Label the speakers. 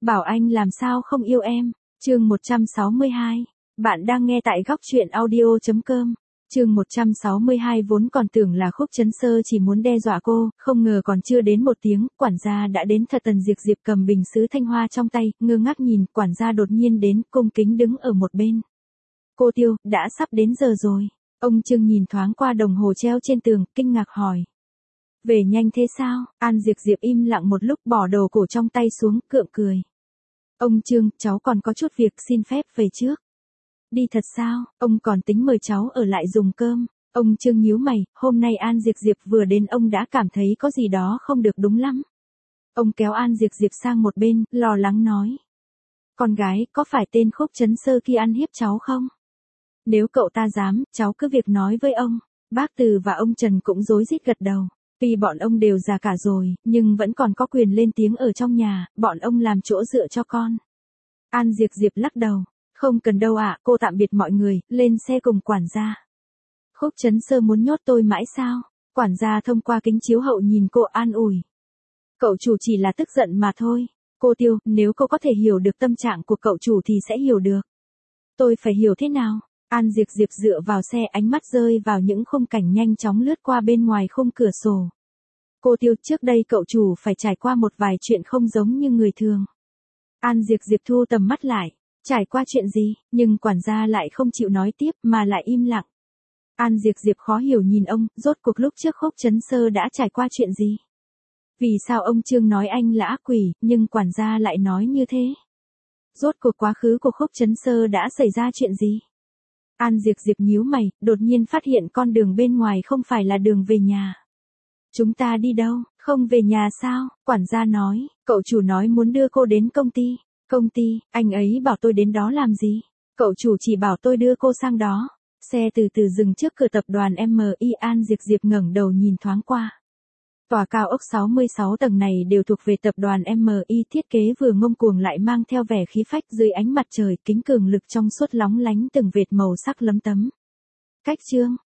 Speaker 1: Bảo anh làm sao không yêu em. Chương 162. Bạn đang nghe tại góc truyện audio.com. Chương 162 vốn còn tưởng là Khúc Chấn Sơ chỉ muốn đe dọa cô, không ngờ còn chưa đến một tiếng, quản gia đã đến thật. Tần Diệp Diệp cầm bình sứ thanh hoa trong tay, ngơ ngác nhìn, quản gia đột nhiên đến, cung kính đứng ở một bên. Cô Tiêu, đã sắp đến giờ rồi. Ông Trương nhìn thoáng qua đồng hồ treo trên tường, kinh ngạc hỏi. Về nhanh thế sao? An Diệp Diệp im lặng một lúc, bỏ đồ cổ trong tay xuống, cượng cười. Ông Trương, cháu còn có chút việc, xin phép về trước. Đi thật sao? Ông còn tính mời cháu ở lại dùng cơm. Ông Trương nhíu mày, hôm nay An Diệp Diệp vừa đến ông đã cảm thấy có gì đó không được đúng lắm. Ông kéo An Diệp Diệp sang một bên, lo lắng nói. Con gái, có phải tên Khúc Chấn Sơ kia ăn hiếp cháu không? Nếu cậu ta dám, cháu cứ việc nói với ông. Bác Từ và ông Trần cũng rối rít gật đầu. Tuy bọn ông đều già cả rồi, nhưng vẫn còn có quyền lên tiếng ở trong nhà, bọn ông làm chỗ dựa cho con. An Diệp Diệp lắc đầu. Không cần đâu ạ, cô tạm biệt mọi người, lên xe cùng quản gia. Khúc Chấn Sơ muốn nhốt tôi mãi sao? Quản gia thông qua kính chiếu hậu nhìn cô an ủi. Cậu chủ chỉ là tức giận mà thôi. Cô Tiêu, nếu cô có thể hiểu được tâm trạng của cậu chủ thì sẽ hiểu được. Tôi phải hiểu thế nào? An Diệp Diệp dựa vào xe, ánh mắt rơi vào những khung cảnh nhanh chóng lướt qua bên ngoài khung cửa sổ. Cô Tiêu, trước đây cậu chủ phải trải qua một vài chuyện không giống như người thường. An Diệp Diệp thu tầm mắt lại. Trải qua chuyện gì, nhưng quản gia lại không chịu nói tiếp mà lại im lặng. An Diệp Diệp khó hiểu nhìn ông, rốt cuộc lúc trước Khúc Chấn Sơ đã trải qua chuyện gì? Vì sao ông Trương nói anh là ác quỷ, nhưng quản gia lại nói như thế? Rốt cuộc quá khứ của Khúc Chấn Sơ đã xảy ra chuyện gì? An Diệp Diệp nhíu mày, đột nhiên phát hiện con đường bên ngoài không phải là đường về nhà. Chúng ta đi đâu? Không về nhà sao? Quản gia nói, cậu chủ nói muốn đưa cô đến công ty. Công ty, anh ấy bảo tôi đến đó làm gì? Cậu chủ chỉ bảo tôi đưa cô sang đó. Xe từ từ dừng trước cửa tập đoàn MI. An Diệp Diệp ngẩng đầu nhìn thoáng qua. Tòa cao ốc 66 tầng này đều thuộc về tập đoàn MI, thiết kế vừa ngông cuồng lại mang theo vẻ khí phách. Dưới ánh mặt trời, kính cường lực trong suốt lóng lánh từng vệt màu sắc lấm tấm. Cách chương,